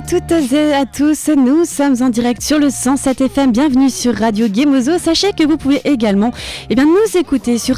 à toutes et à tous, nous sommes en direct sur le 107 FM, bienvenue sur Radio Gemozo. Sachez que vous pouvez également nous écouter sur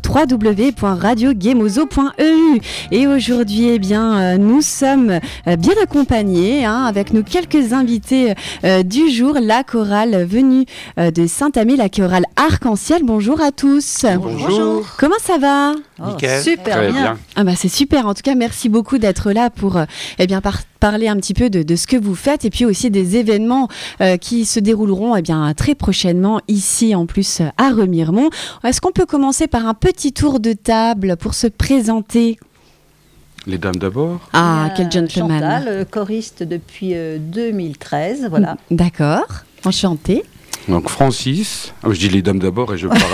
www.radiogemozo.eu. Et aujourd'hui, nous sommes bien accompagnés, avec nos quelques invités du jour, la chorale venue de Saint-Amé, la chorale Arc-en-Ciel. Bonjour à tous. Bonjour. Comment ça va ? Nickel. Super bien. C'est super, en tout cas merci beaucoup d'être là pour parler un petit peu de ce que vous faites et puis aussi des événements qui se dérouleront très prochainement ici en plus à Remiremont. Est-ce qu'on peut commencer par un petit tour de table pour se présenter ? Les dames d'abord. Ah, quel gentleman. Chantal, choriste depuis 2013, voilà. D'accord, enchantée. Donc Francis, je dis les dames d'abord et je parle.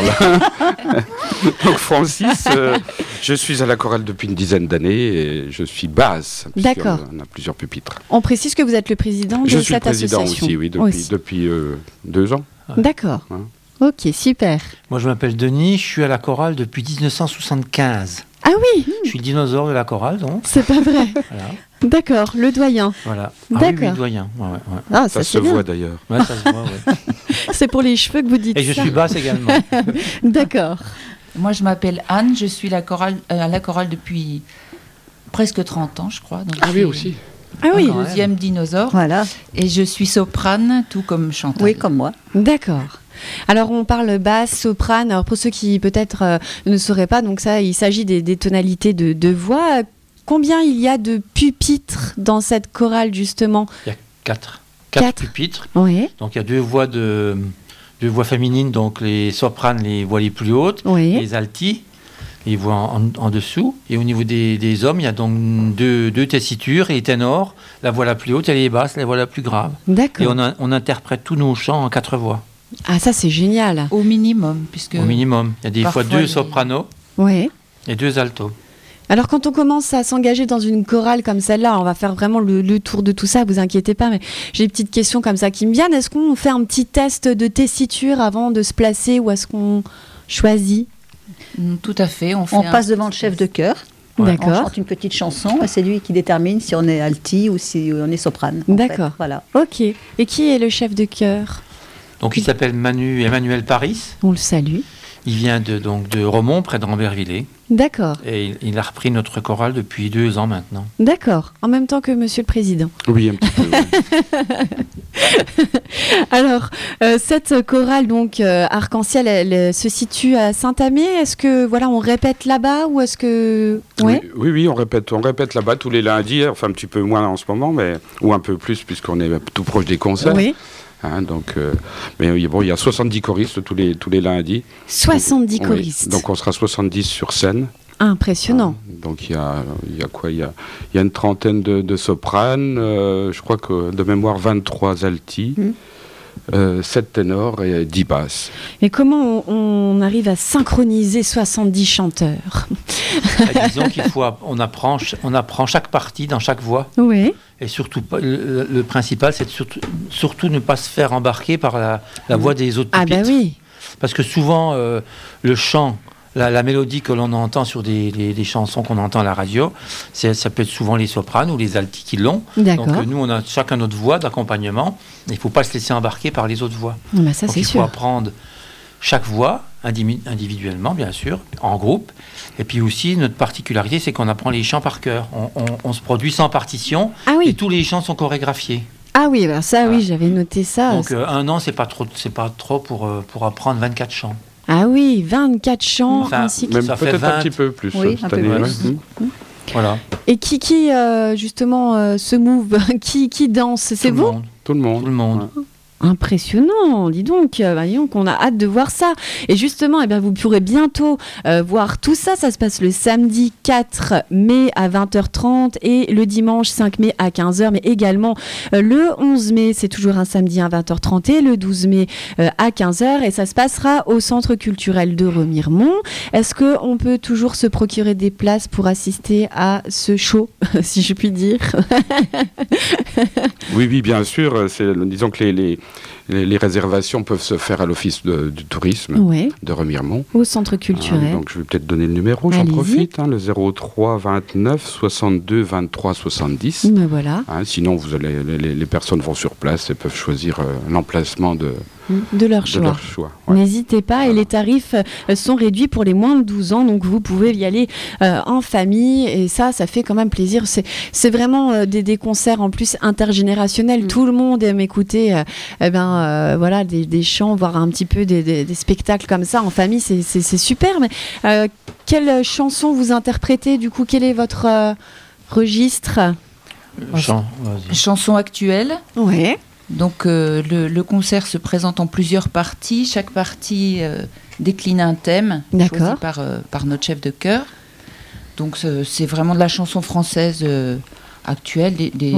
Donc Francis, je suis à la chorale depuis une dizaine d'années et je suis basse. D'accord. On a plusieurs pupitres. On précise que vous êtes le président de cette association. Je suis le président aussi, oui, depuis 2 ans. D'accord. Hein. Ok, super. Moi je m'appelle Denis, je suis à la chorale depuis 1975. Ah oui. Je suis le dinosaure de la chorale donc. C'est pas vrai. Voilà. D'accord, le doyen. Voilà. D'accord. Oui, le doyen. Ouais. Ah, ça se voit d'ailleurs. Ouais, ça se voit, ouais. C'est pour les cheveux que vous dites et je suis basse également. D'accord. Moi, je m'appelle Anne, je suis à la chorale depuis presque 30 ans, je crois. Donc Oui, aussi. Ah oui. Le deuxième dinosaure. Voilà. Et je suis soprane, tout comme Chantal. Oui, comme moi. D'accord. Alors, on parle basse, soprane. Alors, pour ceux qui peut-être ne sauraient pas, donc ça, il s'agit des tonalités de voix. Combien il y a de pupitres dans cette chorale, justement ? Il y a 4 pupitres. Oui. Donc il y a deux voix féminines, donc les sopranes, les voix les plus hautes, Oui. les altis, les voix en dessous. Et au niveau des hommes, il y a donc deux tessitures et les ténors. La voix la plus haute, elle est basse, la voix la plus grave. D'accord. Et on interprète tous nos chants en 4 voix. Ah, ça, c'est génial. Au minimum, puisque... Au minimum. Il y a des fois 2 sopranos Oui. et 2 altos. Alors, quand on commence à s'engager dans une chorale comme celle-là, on va faire vraiment le tour de tout ça, vous inquiétez pas, mais j'ai des petites questions comme ça qui me viennent. Est-ce qu'on fait un petit test de tessiture avant de se placer ou est-ce qu'on choisit ? Tout à fait. On passe devant le chef de chœur. Ouais. On D'accord. chante une petite chanson et c'est lui qui détermine si on est alti ou si on est soprane. D'accord. Fait. Voilà. Ok. Et qui est le chef de chœur ? Donc il s'appelle Emmanuel Paris. On le salue. Il vient de Romont, près de Rambervillers. D'accord. Et il a repris notre chorale depuis 2 ans maintenant. D'accord. En même temps que Monsieur le Président. Oui, un petit peu. Oui. Alors, cette chorale donc Arc-en-Ciel, elle se situe à Saint-Amé. Est-ce que on répète là-bas ou est-ce que Oui, on répète là-bas tous les lundis, enfin un petit peu moins en ce moment, ou un peu plus puisqu'on est tout proche des concerts. Oui. Mais il y a 70 choristes tous les lundis. 70 choristes. Donc on sera 70 sur scène. Impressionnant. Donc il y a quoi ? Il y a une trentaine de sopranes, je crois que de mémoire 23 altis, 7 ténors et 10 basses. Et comment on arrive à synchroniser 70 chanteurs ? Disons on apprend chaque partie dans chaque voix. Oui. Et surtout, le principal, c'est de surtout ne pas se faire embarquer par la voix des autres pupitres. Ah ben oui. Parce que souvent, le chant, la mélodie que l'on entend sur des chansons qu'on entend à la radio, ça peut être souvent les sopranes ou les altis qui l'ont. D'accord. Donc nous, on a chacun notre voix d'accompagnement. Il ne faut pas se laisser embarquer par les autres voix. Ben ça, Donc c'est il faut sûr. apprendre chaque voix, individuellement bien sûr, en groupe. Et puis aussi, notre particularité, c'est qu'on apprend les chants par cœur. On se produit sans partition et tous les chants sont chorégraphiés. Ah oui, alors ça, oui, j'avais noté ça. Donc 1 an, c'est pas trop pour apprendre 24 chants. Ah oui, 24 chants ainsi que... Même ça fait peut-être 20. un petit peu plus Oui, cette un peu année. plus. Ouais. Voilà. Et qui justement se move, qui danse, c'est vous ? Tout le monde. Tout le monde. Ouais. Impressionnant, dis donc, on a hâte de voir ça. Et justement, vous pourrez bientôt voir tout ça. Ça se passe le samedi 4 mai à 20h30 et le dimanche 5 mai à 15h, mais également le 11 mai, c'est toujours un samedi à 20h30 et le 12 mai à 15h. Et ça se passera au Centre culturel de Remiremont. Est-ce qu'on peut toujours se procurer des places pour assister à ce show, si je puis dire ? Oui, bien sûr. Disons que les réservations peuvent se faire à l'office du tourisme de Remiremont. Au centre culturel. Donc je vais peut-être donner le numéro, j'en profite, le 03 29 62 23 70. Ben voilà. Sinon, les personnes vont sur place et peuvent choisir l'emplacement de leur choix. N'hésitez pas, et les tarifs sont réduits pour les moins de 12 ans, donc vous pouvez y aller en famille, et ça fait quand même plaisir. C'est vraiment des concerts en plus intergénérationnels. Tout le monde aime écouter des chants, voire un petit peu des spectacles comme ça en famille, c'est super. Mais quelle chanson vous interprétez du coup? Quel est votre registre? Chanson actuelle. Ouais. Donc le concert se présente en plusieurs parties. Chaque partie décline un thème choisi par notre chef de chœur. Donc c'est vraiment de la chanson française actuelle.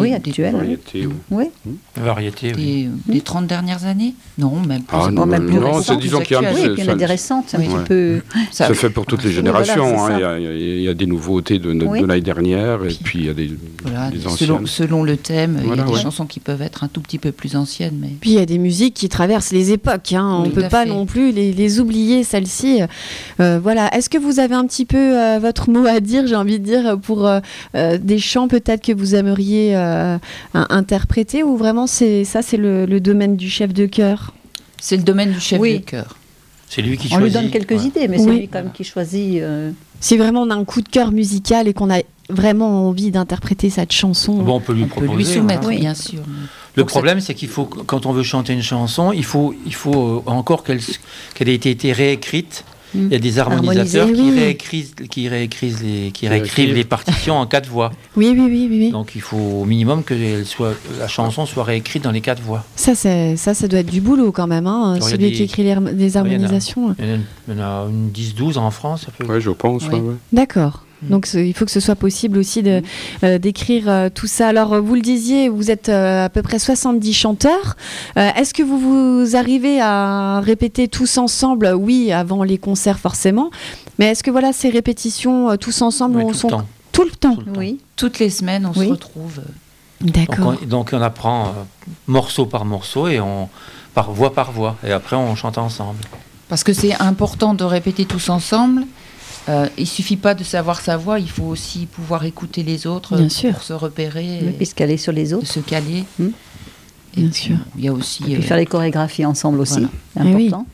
Variété, oui. Variété, oui. Des 30 dernières années? Non, même plus. Disons qu'il y en a des récentes, un petit peu. Ça fait pour toutes les générations. Il y a des nouveautés de l'année dernière, et puis il y a des anciennes. Selon le thème, il y a des chansons qui peuvent être un tout petit peu plus anciennes. Mais... Puis il y a des musiques qui traversent les époques. On ne peut pas non plus les oublier, celles-ci. Est-ce que vous avez un petit peu votre mot à dire, j'ai envie de dire, pour des chants peut-être que vous aimeriez interpréter, ou vraiment c'est le domaine du chef de chœur? C'est le domaine du chef de chœur. C'est lui qui choisit. On lui donne quelques idées, mais c'est lui quand même qui choisit. Si vraiment on a un coup de cœur musical et qu'on a vraiment envie d'interpréter cette chanson, on peut lui proposer. On peut lui soumettre, bien sûr. Le problème, c'est qu'il faut, quand on veut chanter une chanson, il faut encore qu'elle ait été réécrite. Il y a des harmonisateurs qui réécrivent les partitions en 4 voix. Oui. Donc il faut au minimum que la chanson soit réécrite dans les 4 voix. Ça doit être du boulot quand même, celui qui écrit les harmonisations. Il y en a une 10-12 en France. Oui, je pense. Ouais. D'accord. Donc il faut que ce soit possible aussi d'écrire tout ça. Alors vous le disiez, vous êtes à peu près 70 chanteurs. Est-ce que vous arrivez à répéter tous ensemble? Oui, avant les concerts forcément. Mais est-ce que ces répétitions tous ensemble tout le temps? Oui, toutes les semaines on se retrouve. D'accord. Donc on apprend morceau par morceau et voix par voix. Et après on chante ensemble. Parce que c'est important de répéter tous ensemble. Il ne suffit pas de savoir sa voix, il faut aussi pouvoir écouter les autres pour se repérer. Et se caler sur les autres. Se caler. Bien sûr. Il y a aussi... Et puis faire les chorégraphies ensemble aussi, c'est important.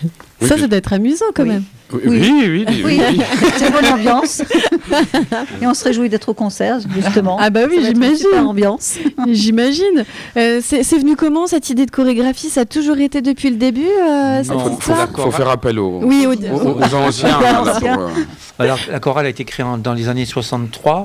Ça doit être amusant quand même. Oui. C'est une bonne ambiance. Et on se réjouit d'être au concert, justement. Ah bah oui, j'imagine. Super ambiance. J'imagine. C'est venu comment cette idée de chorégraphie? Ça a toujours été depuis le début Il faut faire appel aux anciens. Alors, la chorale a été créée dans les années 63,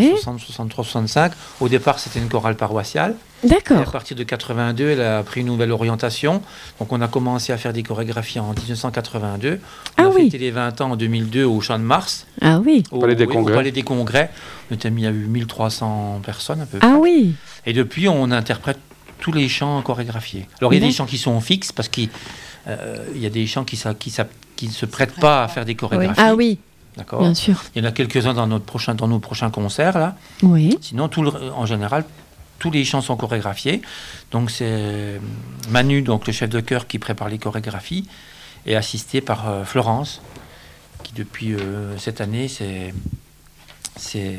63-65. Au départ, c'était une chorale paroissiale. D'accord. Et à partir de 82, elle a pris une nouvelle orientation. Donc, on a commencé à faire des chorégraphies en 1982. On a fêté les 20 ans en 2002 au Champ de Mars. Ah oui. Au Palais des Congrès. Il y a eu 1300 personnes à peu près. Ah oui. Et depuis, on interprète tous les chants chorégraphiés. Alors, il y a des chants qui sont fixes parce qu'il y a des chants qui ne se prêtent pas à faire des chorégraphies. Ah oui. D'accord. Bien sûr. Il y en a quelques-uns dans nos prochains concerts là. Oui. Sinon, en général, tous les chants sont chorégraphiés. Donc c'est Manu, donc le chef de chœur, qui prépare les chorégraphies, et assisté par Florence, qui depuis cette année s'est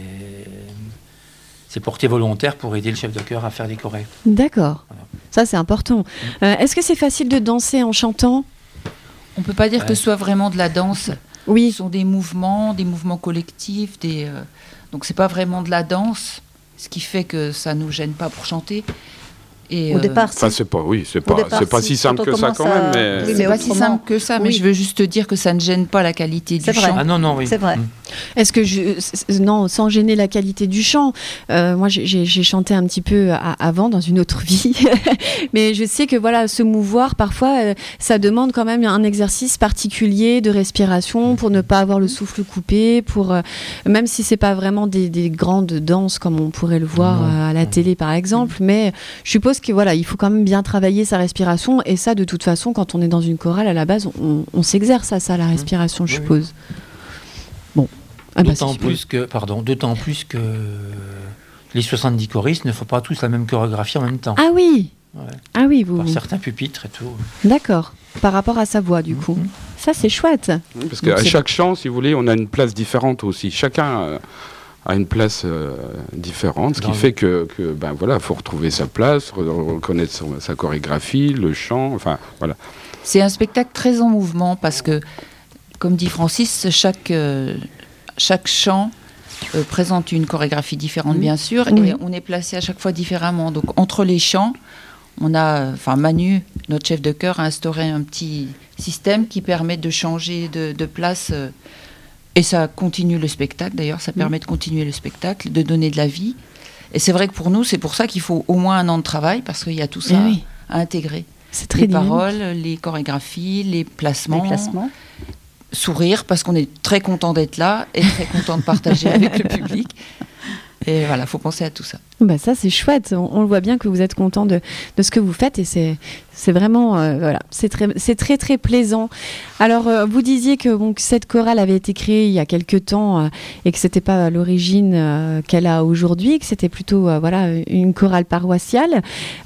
portée volontaire pour aider le chef de chœur à faire des chorés. D'accord. Voilà. Ça c'est important. Est-ce que c'est facile de danser en chantant? On peut pas dire que ce soit vraiment de la danse. Oui. Ce sont des mouvements collectifs, donc c'est pas vraiment de la danse, ce qui fait que ça nous gêne pas pour chanter. Et au départ, c'est pas si simple que ça quand même. Mais c'est pas si simple que ça, mais je veux juste te dire que ça ne gêne pas la qualité du chant. Ah non, oui. C'est vrai. Est-ce que non, sans gêner la qualité du chant, moi j'ai chanté un petit peu avant dans une autre vie, mais je sais que se mouvoir parfois, ça demande quand même un exercice particulier de respiration pour ne pas avoir le souffle coupé, même si c'est pas vraiment des grandes danses comme on pourrait le voir à la télé par exemple, mais je suppose que il faut quand même bien travailler sa respiration, et ça de toute façon quand on est dans une chorale à la base on s'exerce à ça, la respiration, je suppose. Bon. D'autant plus que les 70 choristes ne font pas tous la même chorégraphie en même temps. Ah oui. Ouais. Ah oui, vous. Par certains pupitres et tout. D'accord. Par rapport à sa voix, du coup. Ça, c'est chouette. Parce qu'à chaque chant, si vous voulez, on a une place différente aussi. Chacun a une place différente, ce qui fait que ben voilà, faut retrouver sa place, reconnaître sa chorégraphie, le chant, enfin voilà. C'est un spectacle très en mouvement parce que, comme dit Francis, chaque chant présente une chorégraphie différente, bien sûr, et on est placé à chaque fois différemment. Donc entre les chants, on a, Manu, notre chef de chœur, a instauré un petit système qui permet de changer de place. Et ça continue le spectacle, d'ailleurs, ça permet de continuer le spectacle, de donner de la vie. Et c'est vrai que pour nous, c'est pour ça qu'il faut au moins 1 an de travail, parce qu'il y a tout ça à intégrer. C'est très les dynamique. Paroles, les chorégraphies, les placements. Sourire, parce qu'on est très content d'être là et très content de partager avec le public. Et voilà, il faut penser à tout ça. Bah ça, c'est chouette. On le voit bien que vous êtes content de ce que vous faites et c'est vraiment, voilà, c'est très, très plaisant. Alors, vous disiez que cette chorale avait été créée il y a quelque temps et que c'était pas à l'origine qu'elle a aujourd'hui, que c'était plutôt, une chorale paroissiale.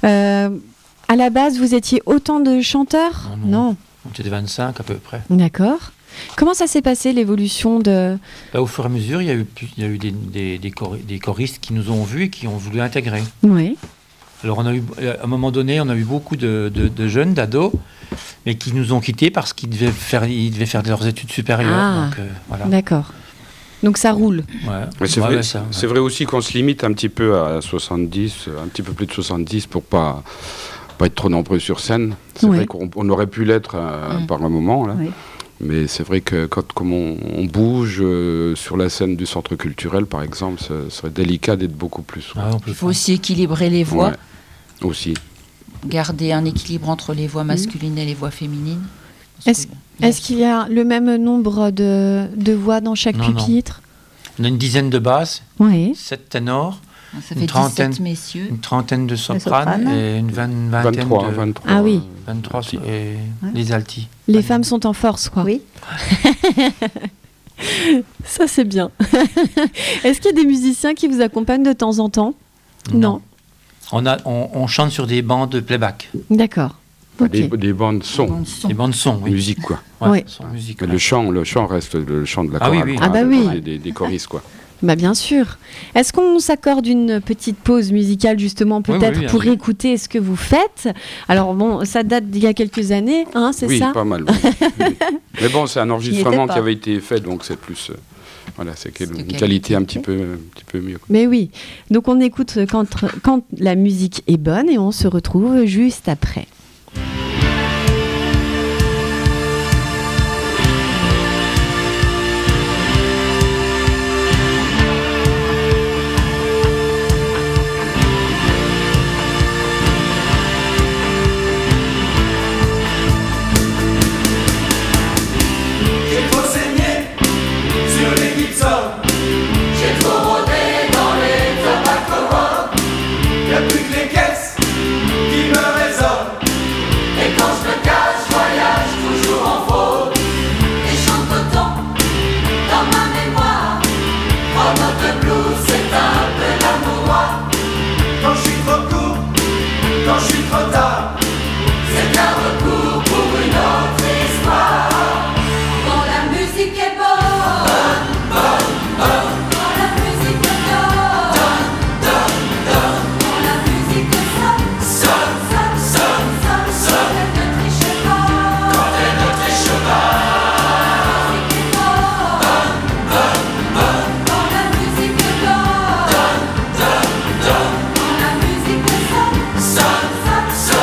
À la base, vous étiez autant de chanteurs ? Non. On était 25 à peu près. D'accord. Comment ça s'est passé, l'évolution de... Au fur et à mesure, il y a eu des choristes qui nous ont vus et qui ont voulu intégrer. Oui. Alors, à un moment donné, on a eu beaucoup de jeunes, d'ados, mais qui nous ont quittés parce qu'ils devaient faire leurs études supérieures. Ah, donc, voilà. D'accord. Donc ça roule. Ouais. C'est vrai aussi qu'on se limite un petit peu à 70, un petit peu plus de 70 pour pas être trop nombreux sur scène. C'est vrai qu'on aurait pu l'être par un moment, là. Oui. Mais c'est vrai que comme on bouge sur la scène du centre culturel, par exemple, ce serait délicat d'être beaucoup plus. Il faut aussi équilibrer les voix. Ouais, aussi. Garder un équilibre entre les voix masculines et les voix féminines. Est-ce qu'il y a le même nombre de voix dans chaque pupitre ? On a une dizaine de basses, 7 ténors. Ça fait 17 messieurs. Une trentaine de sopranes et une vingtaine 23. Ah oui. 23 et les altis. Les femmes sont en force, quoi. Oui. Ça, c'est bien. Est-ce qu'il y a des musiciens qui vous accompagnent de temps en temps ? Non. On chante sur des bandes de playback. D'accord. Okay. Des bandes son. Des bandes son, oui. Musique, quoi. Ouais. Son musique, le chant reste le chant de la chorale. Oui. Ah bah oui. Des choristes, quoi. Bah bien sûr. Est-ce qu'on s'accorde une petite pause musicale justement peut-être pour écouter ce que vous faites ? Alors ça date d'il y a quelques années, c'est ça ? Oui, pas mal. Mais bon, c'est un enregistrement qui avait été fait, donc c'est plus... c'est une qualité un petit peu mieux, quoi. Mais oui. Donc on écoute quand la musique est bonne et on se retrouve juste après. Sonne,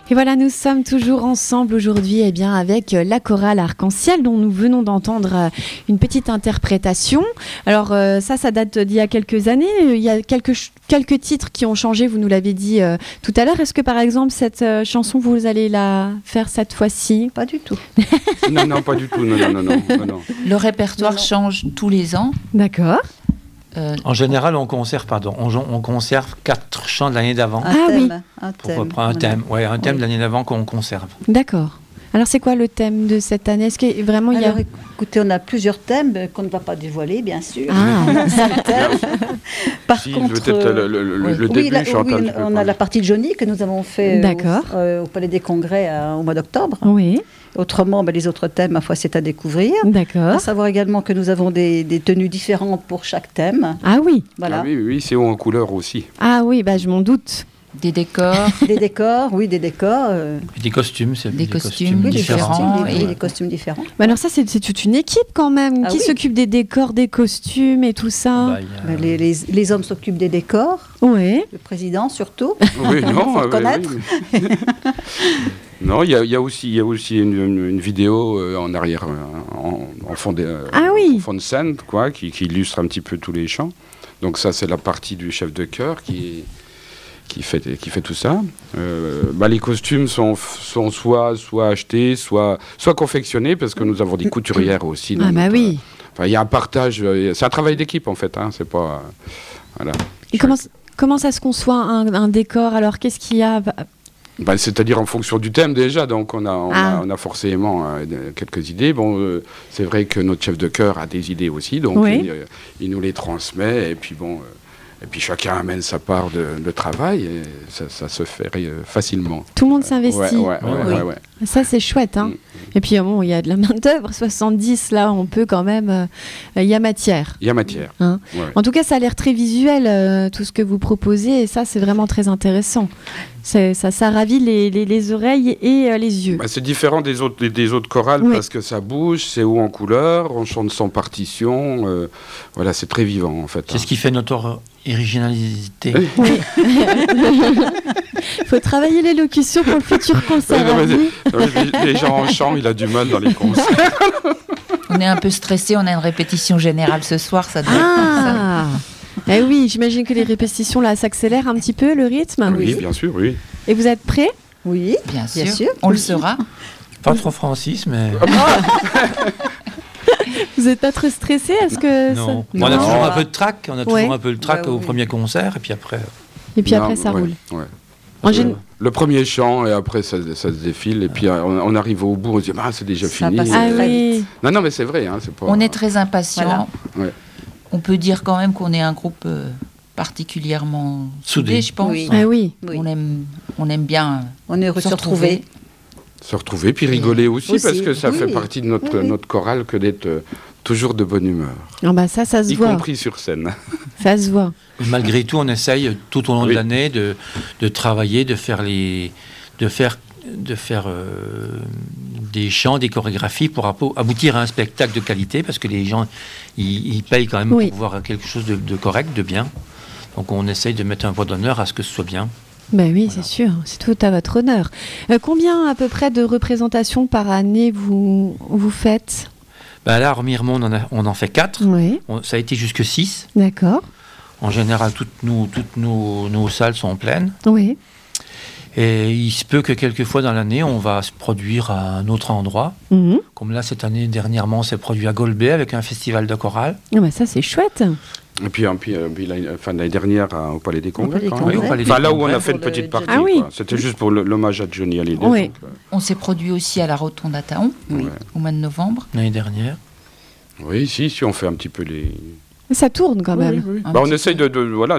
Et voilà, nous sommes toujours ensemble aujourd'hui avec la chorale Arc-en-Ciel dont nous venons d'entendre une petite interprétation. Alors ça date d'il y a quelques années. Il y a quelques titres qui ont changé, vous nous l'avez dit tout à l'heure. Est-ce que par exemple cette chanson, vous allez la faire cette fois-ci ? Pas du tout. Non, pas du tout. Non. Le répertoire change tous les ans. D'accord. En général, on conserve 4 chants de l'année d'avant. Un thème de l'année d'avant qu'on conserve. D'accord. Alors, c'est quoi le thème de cette année ? Est-ce que vraiment il y a... Alors, écoutez, on a plusieurs thèmes qu'on ne va pas dévoiler, bien sûr. Par contre, peut-être le début, Chantal. On a la partie de Johnny que nous avons fait au Palais des Congrès au mois d'octobre. Oui. Autrement, les autres thèmes, ma foi, c'est à découvrir. D'accord. À savoir également que nous avons des tenues différentes pour chaque thème. Ah oui. Voilà. Ah oui, c'est haut en couleur aussi. Ah oui, je m'en doute. Des décors. Des décors. Et des costumes, c'est des costumes différents. Des costumes différents. Alors ça, c'est toute une équipe quand même qui s'occupe des décors, des costumes et tout ça. Les hommes s'occupent des décors. Oui. Le président surtout. Oui, non. Faut reconnaître. Oui. Non, il y a aussi une vidéo en arrière, en fond de scène, qui illustre un petit peu tous les chants. Donc ça, c'est la partie du chef de chœur qui fait tout ça. Les costumes sont soit achetés, soit confectionnés, parce que nous avons des couturières aussi. Oui. Il y a un partage, c'est un travail d'équipe en fait, c'est pas... Voilà. Et comment ça se conçoit un décor ? Alors, qu'est-ce qu'il y a ? C'est-à-dire en fonction du thème déjà, donc on a forcément quelques idées. Bon, c'est vrai que notre chef de chœur a des idées aussi, donc il nous les transmet, et puis chacun amène sa part de travail, et ça se fait facilement. Tout le monde s'investit. Ouais. Ça, c'est chouette. Et puis, il y a de la main-d'œuvre. 70, là, on peut quand même... Il y a matière. En tout cas, ça a l'air très visuel, tout ce que vous proposez. Et ça, c'est vraiment très intéressant. Ça ravit les oreilles et les yeux. C'est différent des autres chorales parce que ça bouge, c'est haut en couleur, on chante sans partition. C'est très vivant, en fait. C'est ce qui fait notre originalité. Oui. Il faut travailler l'élocution pour le futur concert. Les gens en chant, il a du mal dans les concerts. On est un peu stressé, on a une répétition générale ce soir, ça doit être ça. Eh oui, j'imagine que les répétitions là s'accélèrent un petit peu le rythme. Oui, bien sûr, oui. Et vous êtes prêts ? Oui, bien sûr. On le sera. Pas trop Francis, mais... Vous n'êtes pas trop stressé ? Est-ce que non. On a toujours un peu de trac. On a toujours un peu le trac au premier concert, et puis après... ça roule. Ouais. Le premier chant, et après ça se défile, et puis on arrive au bout, on se dit c'est déjà fini. Oui. Non, mais c'est vrai. C'est pas... On est très impatients. Voilà. On peut dire quand même qu'on est un groupe particulièrement soudé, je pense. Oui. On aime bien on est se retrouver. Se retrouver, puis rigoler aussi parce que ça fait partie de notre chorale que d'être toujours de bonne humeur. Ça se voit. Y compris sur scène. Ça se voit. Malgré tout, on essaye tout au long de l'année de travailler, de faire des chants, des chorégraphies pour aboutir à un spectacle de qualité, parce que les gens ils payent quand même pour voir quelque chose de correct, de bien. Donc on essaye de mettre un point d'honneur à ce que ce soit bien. C'est sûr, c'est tout à votre honneur. Combien à peu près de représentations par année vous faites ? Là, à Miremont, on en fait 4. Oui. Ça a été jusque 6. D'accord. En général, toutes nos salles sont pleines. Oui. Et il se peut que quelques fois dans l'année, on va se produire à un autre endroit. Mm-hmm. Comme là, cette année, dernièrement, on s'est produit à Golbet avec un festival de chorale. Ça, c'est chouette. Et puis l'année dernière au Palais des Congrès. Là où on a fait une petite partie. C'était juste pour l'hommage à Johnny Hallyday. Oui. On s'est produit aussi à la Rotonde à Thaon, au mois de novembre. L'année dernière. Oui, si on fait un petit peu les... Ça tourne quand même. Oui. On essaye de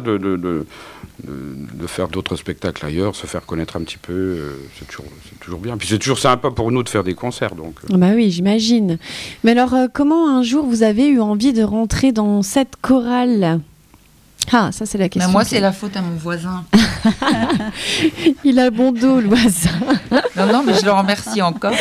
faire d'autres spectacles ailleurs, se faire connaître un petit peu. C'est toujours bien. Puis c'est toujours sympa pour nous de faire des concerts. Donc. Oui, j'imagine. Mais alors, comment un jour vous avez eu envie de rentrer dans cette chorale ? Ça c'est la question. Moi, c'est la faute à mon voisin. Il a bon dos, le voisin. Non, mais je le remercie encore.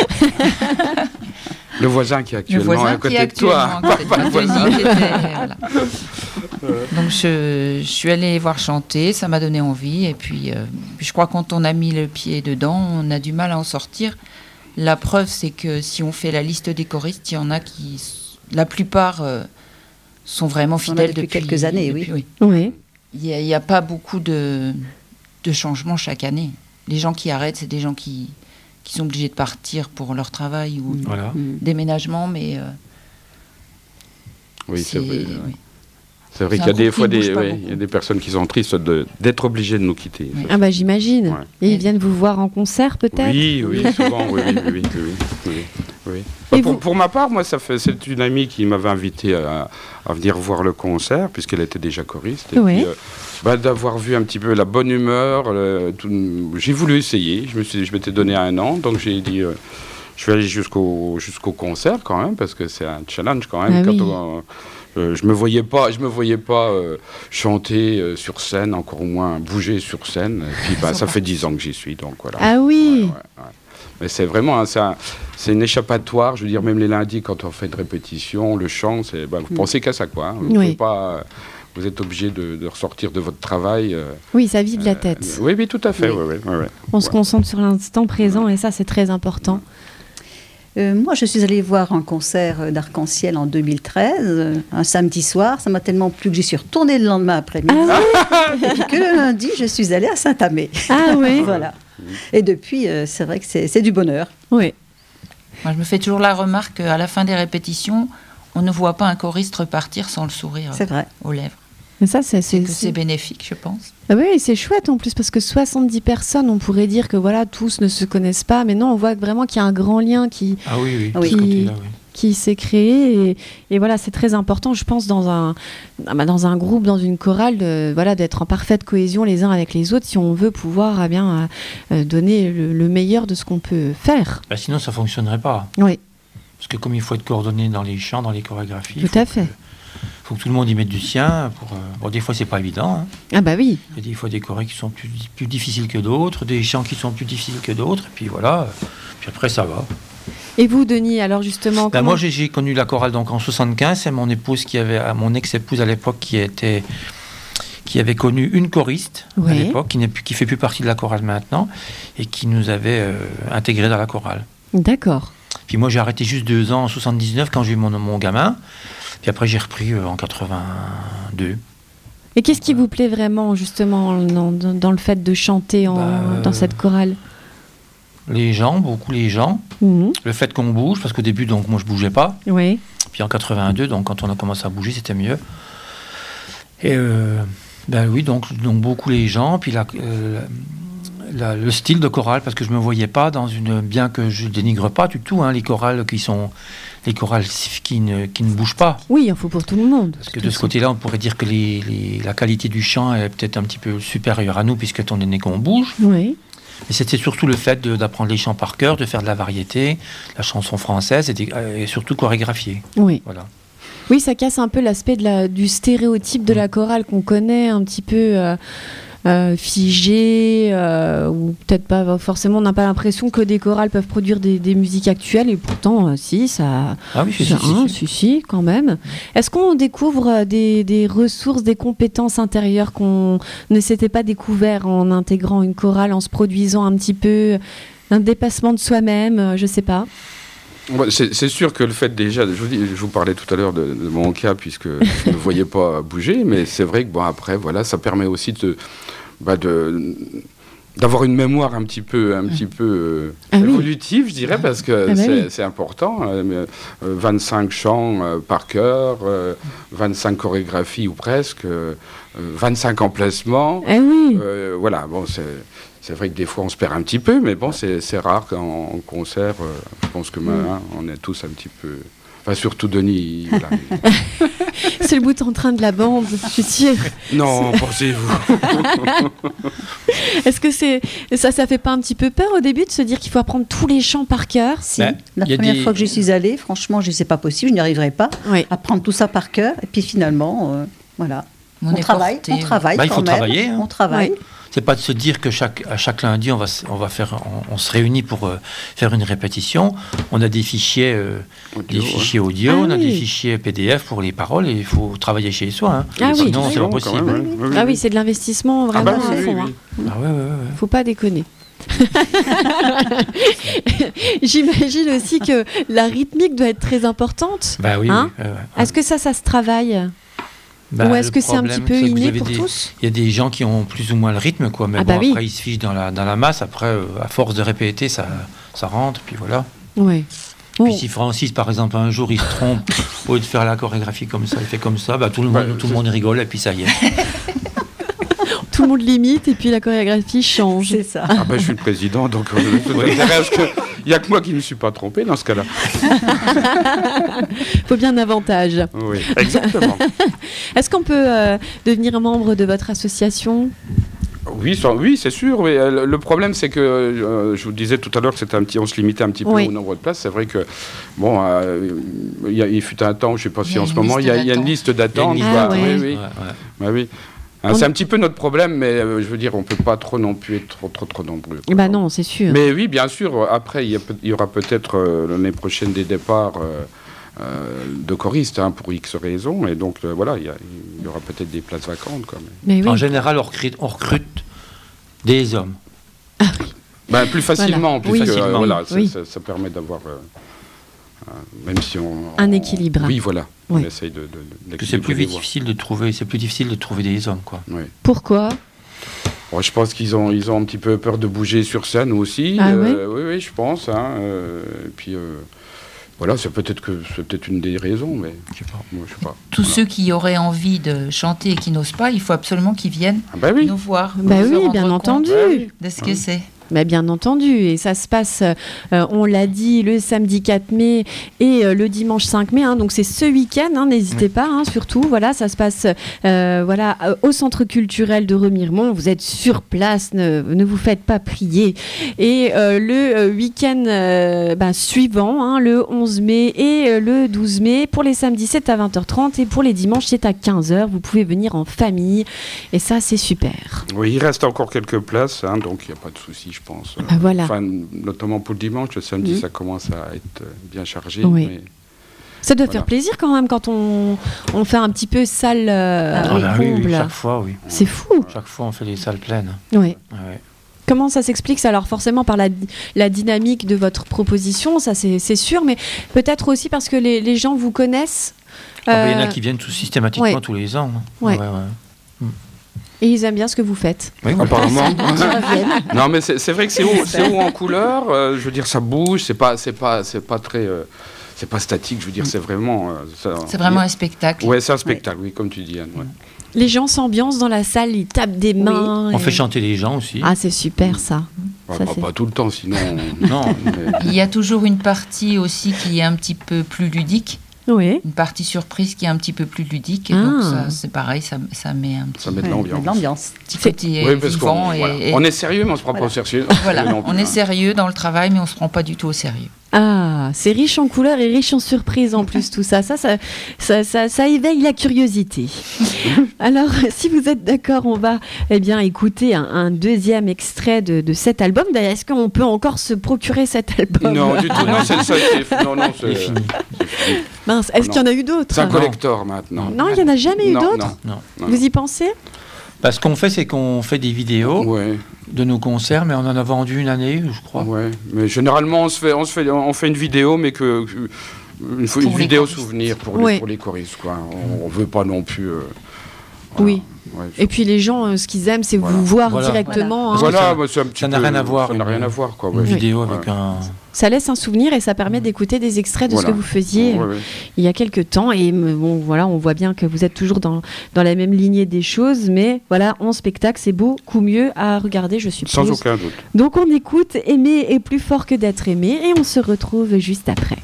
Le voisin qui est actuellement à côté de toi. Donc je suis allée les voir chanter, ça m'a donné envie. Et puis je crois que quand on a mis le pied dedans, on a du mal à en sortir. La preuve, c'est que si on fait la liste des choristes, il y en a qui, la plupart, sont vraiment fidèles depuis quelques années, oui. Il n'y a pas beaucoup de changements chaque année. Les gens qui arrêtent, c'est des gens qui sont obligés de partir pour leur travail ou déménagement, mais... oui, c'est vrai. Oui. C'est vrai qu'il y a des fois il y a des personnes qui sont tristes d'être obligées de nous quitter. Oui. Ah bah j'imagine. Ouais. Et ils viennent vous voir en concert peut-être ? Oui, souvent, oui. Pour ma part, moi, c'est une amie qui m'avait invité à venir voir le concert, puisqu'elle était déjà choriste. Et puis, d'avoir vu un petit peu la bonne humeur, j'ai voulu essayer. Je m'étais donné 1 an, donc j'ai dit... je vais aller jusqu'au concert quand même, parce que c'est un challenge quand même. Je me voyais pas chanter sur scène, encore moins bouger sur scène. Et puis ça fait 10 ans que j'y suis, donc voilà. Ah oui. Ouais. Mais c'est vraiment c'est une échappatoire. Je veux dire, même les lundis quand on fait une répétition, le chant, vous pensez qu'à ça quoi. Vous pouvez pas. Vous êtes obligé de ressortir de votre travail. Oui, ça vide la tête. Oui, tout à fait. Oui. On se concentre sur l'instant présent et ça, c'est très important. Moi, je suis allée voir un concert d'Arc-en-Ciel en 2013, un samedi soir. Ça m'a tellement plu que j'y suis retournée le lendemain après-midi. Et puis que le lundi, je suis allée à Saint-Amé. Ah oui. Voilà. Et depuis, c'est vrai que c'est du bonheur. Oui. Moi, je me fais toujours la remarque qu'à la fin des répétitions, on ne voit pas un choriste repartir sans le sourire aux lèvres. Mais ça, c'est bénéfique, je pense. Ah oui, c'est chouette en plus, parce que 70 personnes, on pourrait dire que voilà, tous ne se connaissent pas, mais non, on voit vraiment qu'il y a un grand lien qui s'est créé, et voilà, c'est très important, je pense, dans un groupe, dans une chorale, d'être en parfaite cohésion les uns avec les autres, si on veut pouvoir donner le meilleur de ce qu'on peut faire. Sinon, ça ne fonctionnerait pas. Oui. Parce que comme il faut être coordonné dans les chants, dans les chorégraphies... Tout à fait. Il faut que tout le monde y mette du sien. Des fois, c'est pas évident. Ah bah oui. Il y a des fois des chorés qui sont plus difficiles que d'autres, des chants qui sont plus difficiles que d'autres, et puis voilà. Puis après, ça va. Et vous, Denis, alors justement Moi, j'ai connu la chorale donc en 75. C'est mon épouse mon ex-épouse à l'époque qui avait connu une choriste à l'époque, qui fait plus partie de la chorale maintenant, et qui nous avait intégrés dans la chorale. D'accord. Puis moi, j'ai arrêté juste 2 ans en 79 quand j'ai eu mon gamin. Puis après, j'ai repris en 82. Et qu'est-ce qui vous plaît vraiment, justement, dans le fait de chanter dans cette chorale ? Les gens, beaucoup les gens. Mmh. Le fait qu'on bouge, parce qu'au début, donc, moi, je ne bougeais pas. Oui. Puis en 82, donc, quand on a commencé à bouger, c'était mieux. Et oui, donc beaucoup les gens. Puis le style de chorale, parce que je ne me voyais pas bien que je dénigre pas du tout, les chorales qui ne bougent pas. Oui, il en faut pour tout le monde. Parce que de ce côté-là, on pourrait dire que la qualité du chant est peut-être un petit peu supérieure à nous, puisque étant donné qu'on bouge. Oui. Mais c'était surtout le fait d'apprendre les chants par cœur, de faire de la variété, la chanson française, et surtout chorégraphiée. Oui. Voilà. Oui, ça casse un peu l'aspect du stéréotype de la chorale qu'on connaît un petit peu... figé, ou peut-être pas forcément, on n'a pas l'impression que des chorales peuvent produire des musiques actuelles, et pourtant si, ça... Ah oui, si, quand même. Est-ce qu'on découvre des ressources, des compétences intérieures qu'on ne s'était pas découvert en intégrant une chorale, en se produisant un petit peu, un dépassement de soi-même, je sais pas. C'est sûr que le fait déjà, je vous parlais tout à l'heure de mon cas, puisque je ne me voyais pas bouger, mais c'est vrai que après, voilà, ça permet aussi d'avoir une mémoire un petit peu évolutive, je dirais, parce que c'est important. 25 chants par chœur, 25 chorégraphies ou presque, 25 emplacements. Voilà, bon, c'est vrai que des fois on se perd un petit peu, mais bon, c'est rare qu'en concert, je pense que on est tous un petit peu... Enfin, surtout Denis. Voilà. C'est le bout en train de la bande, je suis sûre. Non, pensez-vous. Est-ce que ça fait pas un petit peu peur au début de se dire qu'il faut apprendre tous les chants par cœur ? Si. La première fois que j'y suis allée, franchement, je sais pas possible, je n'y arriverai pas. Apprendre tout ça par cœur, et puis finalement, voilà. On travaille il faut travailler. On travaille. c'est pas de se dire que à chaque lundi on se réunit pour faire une répétition. On a des fichiers audio, on a des fichiers PDF pour les paroles et il faut travailler chez soi. Sinon c'est pas possible. Oui, c'est de l'investissement vraiment à fond. Faut pas déconner. J'imagine aussi que la rythmique doit être très importante. Oui. Est-ce que ça se travaille? Ou est-ce que c'est un petit peu inné pour tous? Il y a des gens qui ont plus ou moins le rythme, quoi. Mais après ils se fichent dans la masse. Après, à force de répéter, ça rentre. Puis voilà. Oui. Puis si Francis, par exemple, un jour il se trompe, au lieu de faire la chorégraphie comme ça, il fait comme ça, tout le monde rigole et puis ça y est. Tout le monde limite et puis la chorégraphie change. C'est ça. Je suis le président, donc il n'y a que moi qui ne me suis pas trompé dans ce cas-là. Faut bien un avantage. Oui, exactement. Est-ce qu'on peut devenir membre de votre association ? Oui, c'est sûr. Oui. Le problème, c'est que je vous disais tout à l'heure que on se limitait un petit peu au nombre de places. C'est vrai que il fut un temps, je ne sais pas si en ce moment, il y a une liste d'attente. Oui. C'est un petit peu notre problème, mais je veux dire, on ne peut pas trop non plus être trop nombreux. Non, c'est sûr. Mais oui, bien sûr, après, il y aura peut-être l'année prochaine des départs de choristes pour X raisons, et donc il y aura peut-être des places vacantes. Mais oui. En général, on recrute des hommes. Plus facilement, voilà. Ça permet d'avoir... même si un équilibre. Oui, voilà. On essaye de c'est plus difficile de trouver des hommes, quoi. Oui. Pourquoi ? Je pense qu'ils ont un petit peu peur de bouger sur scène aussi. Oui, je pense. Et puis voilà, c'est peut-être une des raisons, mais je sais pas. Tous ceux qui auraient envie de chanter et qui n'osent pas, il faut absolument qu'ils viennent nous voir. Oui, bien entendu. De ce que c'est. Bien entendu, et ça se passe, on l'a dit, le samedi 4 mai et le dimanche 5 mai, donc c'est ce week-end, n'hésitez pas, surtout, ça se passe au centre culturel de Remiremont, vous êtes sur place, ne vous faites pas prier, et le week-end suivant, le 11 mai et le 12 mai, pour les samedis c'est à 20h30 et pour les dimanches c'est à 15h, vous pouvez venir en famille, et ça c'est super. Oui, il reste encore quelques places, donc il n'y a pas de souci, je pense. Notamment pour le dimanche, le samedi, ça commence à être bien chargé. Oui. Mais ça doit faire plaisir quand même quand on fait un petit peu salle comble. Oui, chaque fois, oui. C'est fou. Chaque fois, on fait les salles pleines. Oui. Comment ça s'explique ça? Alors forcément par la dynamique de votre proposition, ça c'est sûr, mais peut-être aussi parce que les gens vous connaissent. Il y en a qui viennent systématiquement tous les ans. Et ils aiment bien ce que vous faites. Oui, apparemment. Non, mais c'est vrai que c'est haut en couleur. Je veux dire, ça bouge. C'est pas très. C'est pas statique. Je veux dire, c'est vraiment. C'est vraiment un spectacle. Ouais, c'est un spectacle. Oui, comme tu dis, Anne. Ouais. Les gens s'ambiancent dans la salle, ils tapent des mains. On fait chanter les gens aussi. Ah, c'est super ça. Pas tout le temps, sinon. Non. Il y a toujours une partie aussi qui est un petit peu plus ludique. Oui. Une partie surprise qui est un petit peu plus ludique. Et donc, c'est pareil, ça met un petit peu de l'ambiance. Petit côté vivant. On est sérieux, mais on ne se prend pas au sérieux. Voilà, on est sérieux dans le travail, mais on ne se prend pas du tout au sérieux. Ah, c'est riche en couleurs et riche en surprises en plus, tout ça. Ça éveille la curiosité. Alors, si vous êtes d'accord, on va écouter un deuxième extrait de cet album. D'ailleurs, est-ce qu'on peut encore se procurer cet album? Non, du tout. Non, c'est fini. Mince, est-ce qu'il y en a eu d'autres? C'est un collector maintenant. Non, il n'y en a jamais eu d'autres? Non. Vous y pensez? Ce qu'on fait, c'est qu'on fait des vidéos de nos concerts, mais on en a vendu une année, je crois. Ouais, mais généralement, on fait une vidéo, mais une vidéo souvenir pour les choristes, quoi. On ne veut pas non plus... oui. Et puis les gens, ce qu'ils aiment, c'est vous voir directement. Ça n'a rien à voir. Ça n'a rien à voir, quoi. Une vidéo avec un... Ça laisse un souvenir et ça permet d'écouter des extraits de ce que vous faisiez il y a quelques temps. Et on voit bien que vous êtes toujours dans la même lignée des choses. Mais en spectacle, c'est beaucoup mieux à regarder, je suppose. Sans aucun doute. Donc on écoute Aimer est plus fort que d'être aimé et on se retrouve juste après.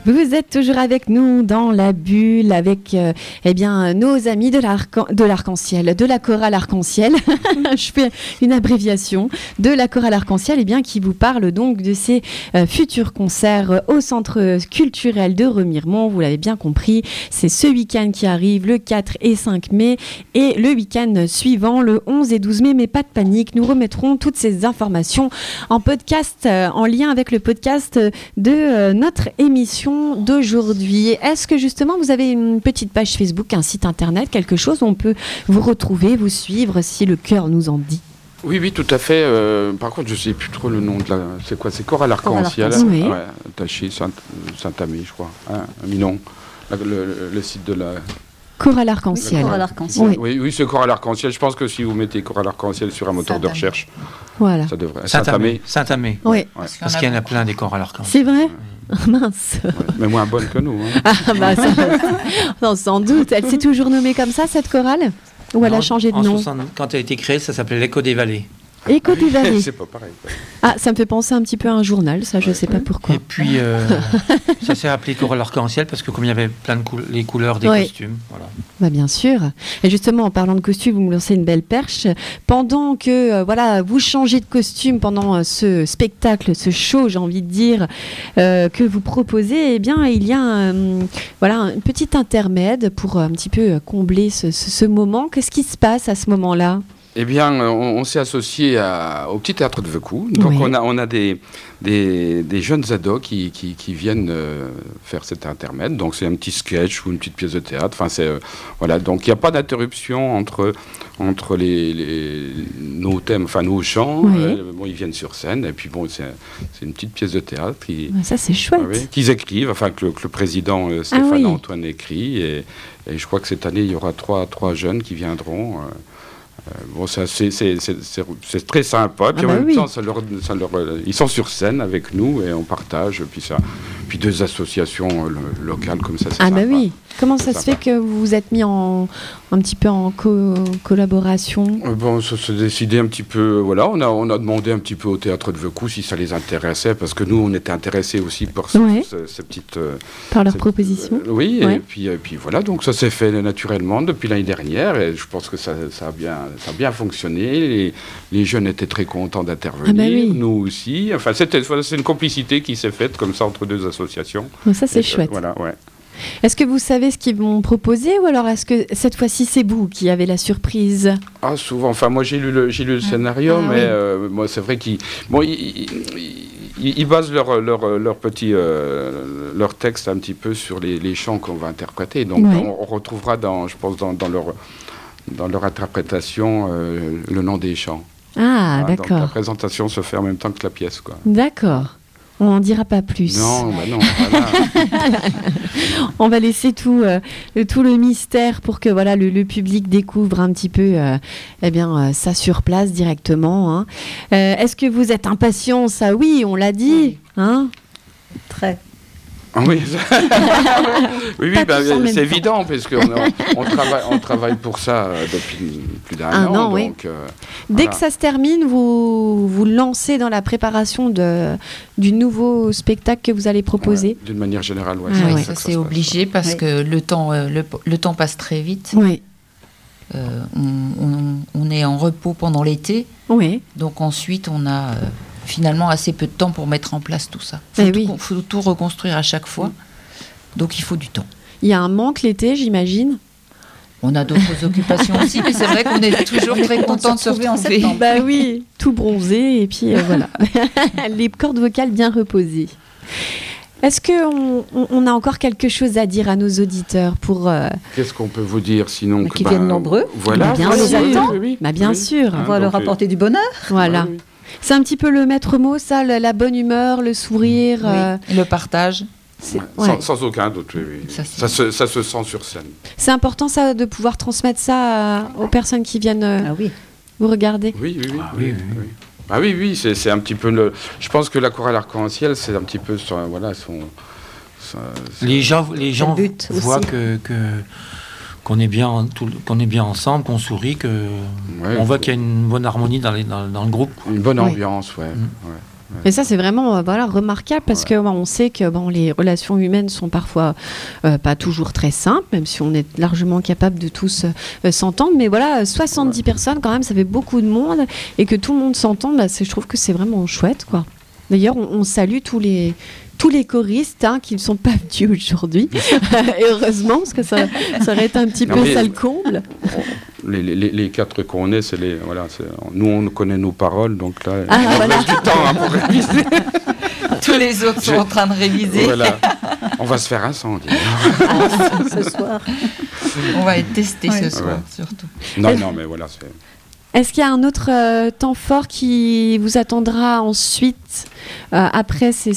Vous êtes toujours avec nous dans la bulle avec nos amis de l'arc-en-ciel, de la chorale arc-en-ciel. Je fais une abréviation de la chorale arc-en-ciel qui vous parle donc de ces futurs concerts au centre culturel de Remiremont. Vous l'avez bien compris, c'est ce week-end qui arrive le 4 et 5 mai et le week-end suivant le 11 et 12 mai. Mais pas de panique, nous remettrons toutes ces informations en podcast, en lien avec le podcast de notre émission d'aujourd'hui. Est-ce que justement vous avez une petite page Facebook, un site internet, quelque chose où on peut vous retrouver, vous suivre si le cœur nous en dit? Oui, tout à fait. Par contre, je ne sais plus trop le nom de la... C'est quoi? C'est Chorale Arc-en-Ciel. Oui. Ouais, attaché Saint-Amé, je crois. Minon. Le site de la... Chorale Arc-en-Ciel. Chorale Arc-en-Ciel. Oui, c'est Chorale Arc-en-Ciel. Je pense que si vous mettez Chorale Arc-en-Ciel sur un moteur de recherche, voilà. Ça devrait... Saint-Amé. Oui. Parce qu'il y en a plein des chorales arc-en-ciel. C'est vrai? Mince. Ouais, mais moins bonne que nous. Non, sans doute. Elle s'est toujours nommée comme ça, cette chorale? Ou elle a changé de nom? Quand elle a été créée, ça s'appelait l'Écho des Vallées. Écho des Vallées. C'est pas pareil. Ça me fait penser un petit peu à un journal, ça, je sais pas pourquoi. Et puis, ça s'est appelé chorale arc-en-ciel parce que comme il y avait plein de les couleurs des costumes. Voilà. Bah bien sûr. Et justement, en parlant de costumes, vous me lancez une belle perche. Pendant que vous changez de costume pendant ce spectacle, ce show, j'ai envie de dire, que vous proposez, il y a un petit intermède pour un petit peu combler ce moment. Qu'est-ce qui se passe à ce moment-là? Eh bien, on s'est associé au Petit Théâtre de Vecou. Donc, on a des jeunes ados qui viennent faire cet intermède. Donc, c'est un petit sketch ou une petite pièce de théâtre. Enfin, donc, il n'y a pas d'interruption entre nos thèmes, enfin nos chants. Oui. Ils viennent sur scène. Et puis, c'est une petite pièce de théâtre. Ça, c'est chouette. Qu'ils écrivent, que le président Stéphane Antoine écrit. Et je crois que cette année, il y aura trois jeunes qui viendront. C'est très sympa. Puis en même temps, ils sont sur scène avec nous et on partage. Puis 2 associations locales comme ça, c'est sympa. Oui. Comment ça se fait que vous vous êtes mis un petit peu en collaboration? Ça s'est décidé un petit peu. Voilà, on a demandé un petit peu au Théâtre de Vecou si ça les intéressait, parce que nous, on était intéressés aussi par ces petites... par leurs propositions. Oui, et puis voilà, donc ça s'est fait naturellement depuis l'année dernière, et je pense que ça a bien fonctionné. Les jeunes étaient très contents d'intervenir, nous aussi. Enfin, c'est une complicité qui s'est faite comme ça entre 2 associations. Ça, c'est chouette. Voilà, ouais. Est-ce que vous savez ce qu'ils vont proposer, ou alors est-ce que cette fois-ci c'est vous qui avez la surprise? Souvent. Enfin, moi j'ai lu le scénario, mais moi c'est vrai qu'ils basent leur texte un petit peu sur les chants qu'on va interpréter. Donc on retrouvera dans leur interprétation le nom des chants. D'accord. Donc la présentation se fait en même temps que la pièce, quoi. D'accord. On n'en dira pas plus. Non. Voilà. On va laisser tout le mystère pour que le public découvre un petit peu ça sur place directement. Est-ce que vous êtes impatient? Ça, oui, on l'a dit. Très. Oui, c'est évident, parce qu'on travaille pour ça depuis plus d'1 an. Donc, dès que ça se termine, vous lancez dans la préparation du nouveau spectacle que vous allez proposer. D'une manière générale, ça c'est obligé parce que le temps passe très vite. Oui. On est en repos pendant l'été. Oui. Donc ensuite, on a... finalement assez peu de temps pour mettre en place tout ça. Il faut tout reconstruire à chaque fois. Donc il faut du temps. Il y a un manque l'été, j'imagine. On a d'autres occupations aussi, mais c'est vrai qu'on est toujours très content de se retrouver. Oui, tout bronzé et puis voilà. Les cordes vocales bien reposées. Est-ce qu'on a encore quelque chose à dire à nos auditeurs pour... Qu'est-ce qu'on peut vous dire sinon qu'ils viennent nombreux. Voilà, bien sûr. Bien sûr. On va leur apporter du bonheur. Voilà. C'est un petit peu le maître mot, ça, la bonne humeur, le sourire. Et le partage. Sans aucun doute, oui. Ça se sent sur scène. C'est important, ça, de pouvoir transmettre ça aux personnes qui viennent vous regarder. Oui. C'est un petit peu je pense que la chorale arc-en-ciel, c'est un petit peu les gens voient qu'on est bien ensemble, qu'on sourit, on voit qu'il y a une bonne harmonie dans le groupe. Une bonne ambiance, Et ça, c'est vraiment remarquable parce que on sait que les relations humaines sont parfois pas toujours très simples, même si on est largement capable de tous s'entendre. Mais 70 personnes, quand même, ça fait beaucoup de monde. Et que tout le monde s'entende, je trouve que c'est vraiment chouette, quoi. D'ailleurs, on salue tous les choristes qui ne sont pas venus aujourd'hui. Et heureusement, parce que ça aurait été un petit peu ça le comble. Les 4 qu'on est, nous, on connaît nos paroles, donc là, on laisse du temps pour réviser. Tous les autres sont en train de réviser. Voilà. On va se faire incendier. Ce soir. On va être testé ce soir, surtout. Non, mais voilà, Est-ce qu'il y a un autre temps fort qui vous attendra ensuite, après ce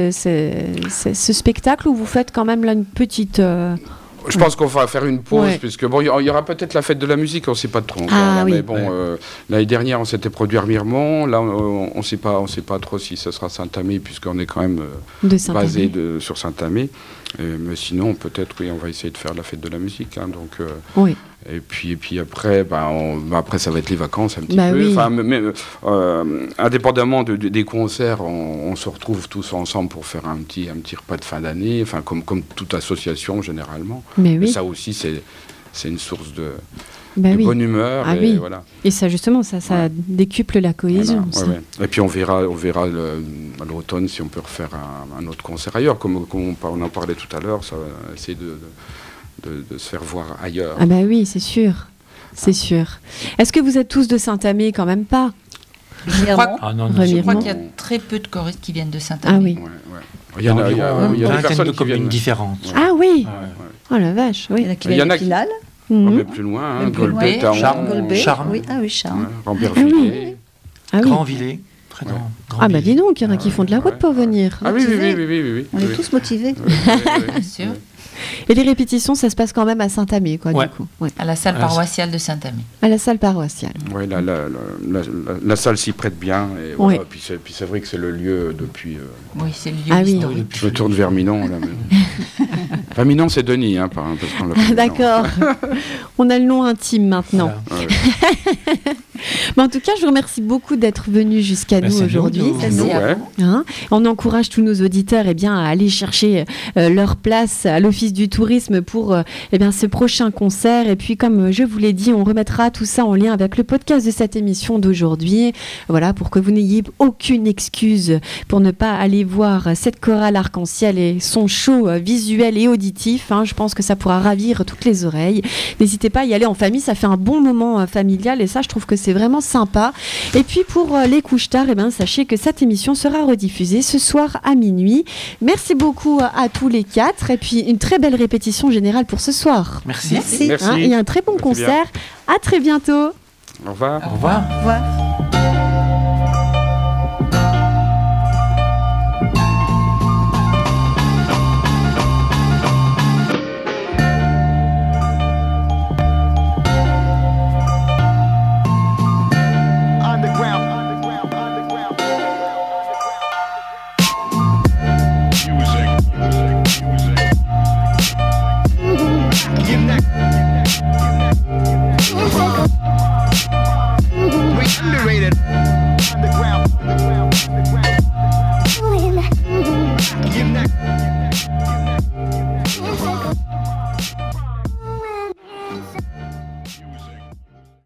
spectacle, où vous faites quand même là une petite... Je pense qu'on va faire une pause, puisque il y aura peut-être la fête de la musique, on ne sait pas trop encore. Mais bon, l'année dernière, on s'était produit à Remiremont. Là, on ne sait pas trop si ce sera Saint-Amé, puisqu'on est quand même basé sur Saint-Amé. Mais sinon, peut-être, on va essayer de faire la fête de la musique. Donc, oui. Et puis après, après, ça va être les vacances un petit peu. Oui. Enfin, indépendamment des concerts, on se retrouve tous ensemble pour faire un petit repas de fin d'année, comme toute association généralement. Mais ça aussi, c'est une source de bonne humeur. Voilà. Et ça, justement, ça décuple la cohésion. Voilà. Et puis on verra à l'automne si on peut refaire un autre concert ailleurs. Comme on en parlait tout à l'heure, ça va essayer de se faire voir ailleurs. Ah oui, c'est sûr. C'est sûr. Est-ce que vous êtes tous de Saint-Amé? Quand même pas. Je crois qu'il y a très peu de choristes qui viennent de Saint-Amé. Ah oui. Il y a des personnes de communes différentes. Ah oui. Oh la vache, oui. Il y en a qui viennent de plus loin, Golbet, Charmes. Oui, Charmes. Rambervillers. Grandvillers. Dis donc, il y en a qui font de la route pour venir. Ah oui. On est tous motivés. Bien sûr. Et les répétitions, ça se passe quand même à Saint-Amé, du coup. Ouais. À la salle paroissiale de Saint-Amé. À la salle paroissiale. Oui, la salle s'y prête bien. Et voilà. Puis c'est vrai que c'est le lieu depuis... Oui, c'est le lieu historique. Je me tourne vers Minon. Enfin, Minon, c'est Denis, parce qu'on l'appelle D'accord. On a le nom intime maintenant. Voilà. En tout cas, je vous remercie beaucoup d'être venu jusqu'à nous aujourd'hui. On encourage tous nos auditeurs à aller chercher leur place à l'Office du tourisme pour ce prochain concert. Et puis, comme je vous l'ai dit, on remettra tout ça en lien avec le podcast de cette émission d'aujourd'hui. Voilà, pour que vous n'ayez aucune excuse pour ne pas aller voir cette chorale arc-en-ciel et son show visuel et auditif. Je pense que ça pourra ravir toutes les oreilles. N'hésitez pas à y aller en famille, ça fait un bon moment familial et ça, je trouve que c'est vraiment sympa. Et puis pour les couches tard, sachez que cette émission sera rediffusée ce soir à minuit. Merci beaucoup à tous les 4 et puis une très belle répétition générale pour ce soir. Merci. Et un très bon concert. À très bientôt. Au revoir. Au revoir. Au revoir.